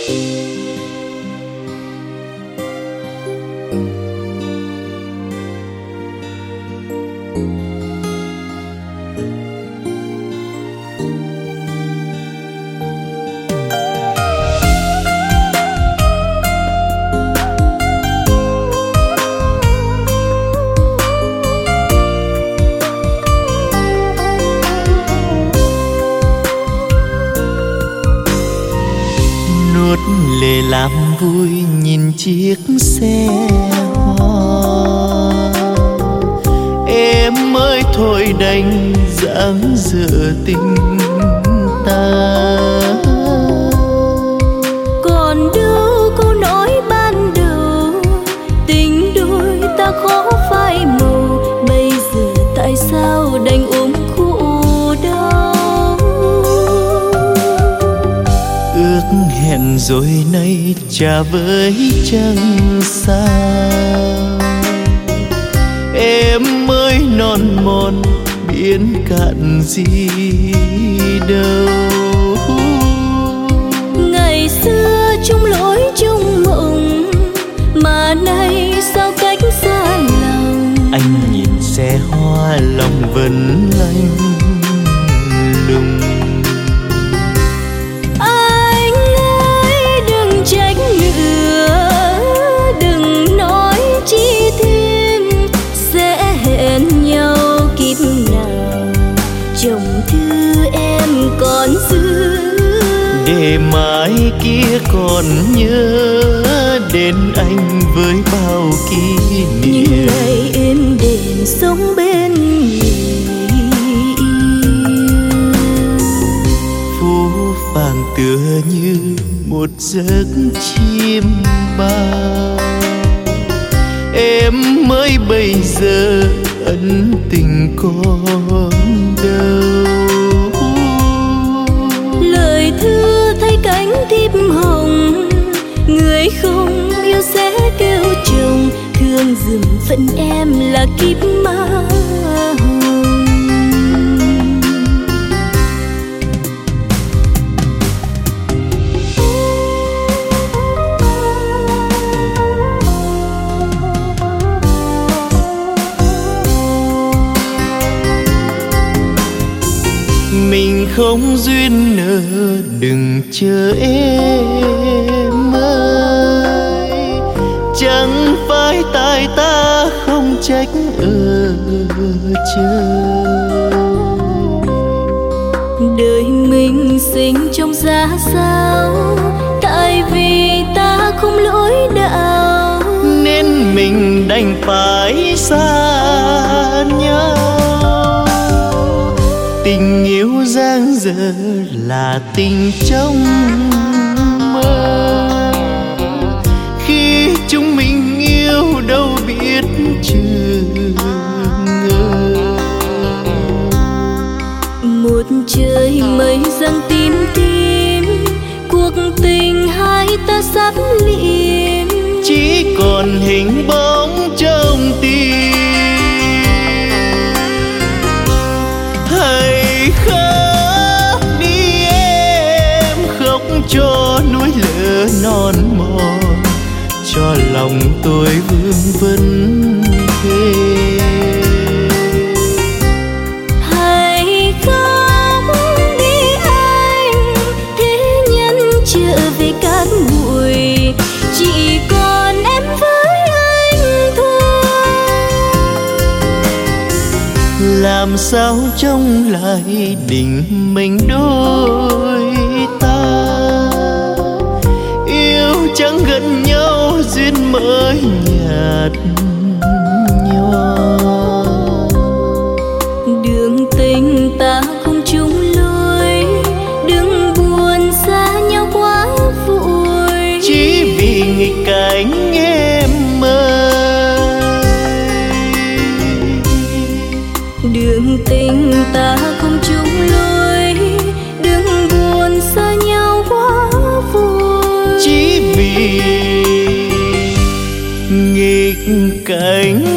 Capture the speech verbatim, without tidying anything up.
lệ làm vui nhìn chiếc xe hoa. Em ơi thôi đành dáng dở tình ta. Còn đâu câu nói ban đầu, tình đôi ta khó phai màu. Bây giờ tại sao đành ôm khổ đau. Ước hẹn rồi nay trả với chẳng sao. Em ơi non mòn biển cạn gì đâu. Ngày xưa chung lối chung mộng, mà nay sao cách xa lòng. Anh nhìn xe hoa lòng vẫn lạnh lùng. Anh ơi đừng trách nữa, đừng nói chi thêm. Sẽ hẹn nhau kiếp nào, chồng thư em còn giữ. Để mai kia còn nhớ đến anh với bao kỷ niệm. Những ngày êm đềm sống bên người yêu. Phố vàng tựa như một giấc chim bao. Em mới bây giờ ân tình còn đâu. Lời thư thay cánh thiếp hồng, người không yêu sẽ kêu chồng. Thương dùm phận em là kiếp má hồng. Mình không duyên nợ đừng chờ em ơi. Chẳng phải tại ta không trách ở chờ. Đời mình sinh trong giá sao, tại vì ta không lỗi đạo. Nên mình đành phải xa nhau. Tình yêu giang dở là tình trong mơ. Khi chúng mình yêu đâu biết chừng ngờ. Một trời mây giăng tím tím, cuộc tình hai ta sắp liệm. Chỉ còn hình bóng trong tim. Hãy khóc đi em, khóc cho núi lửa non mòn, cho lòng tôi vương vấn thêm. Hãy khóc đi anh, thế nhân trở về cát bụi. Chỉ còn em với anh thôi. Làm sao trông lại tình mình đôi ta. Yêu chẳng gần nhau duyên mới nhạt nhòa. Đường tình ta không chung lối, đừng buồn xa nhau quá vội. Chỉ vì nghịch cảnh em ơi. Đường tình ta không chung lối, đừng buồn xa nhau quá vội. Chỉ vì nghịch cảnh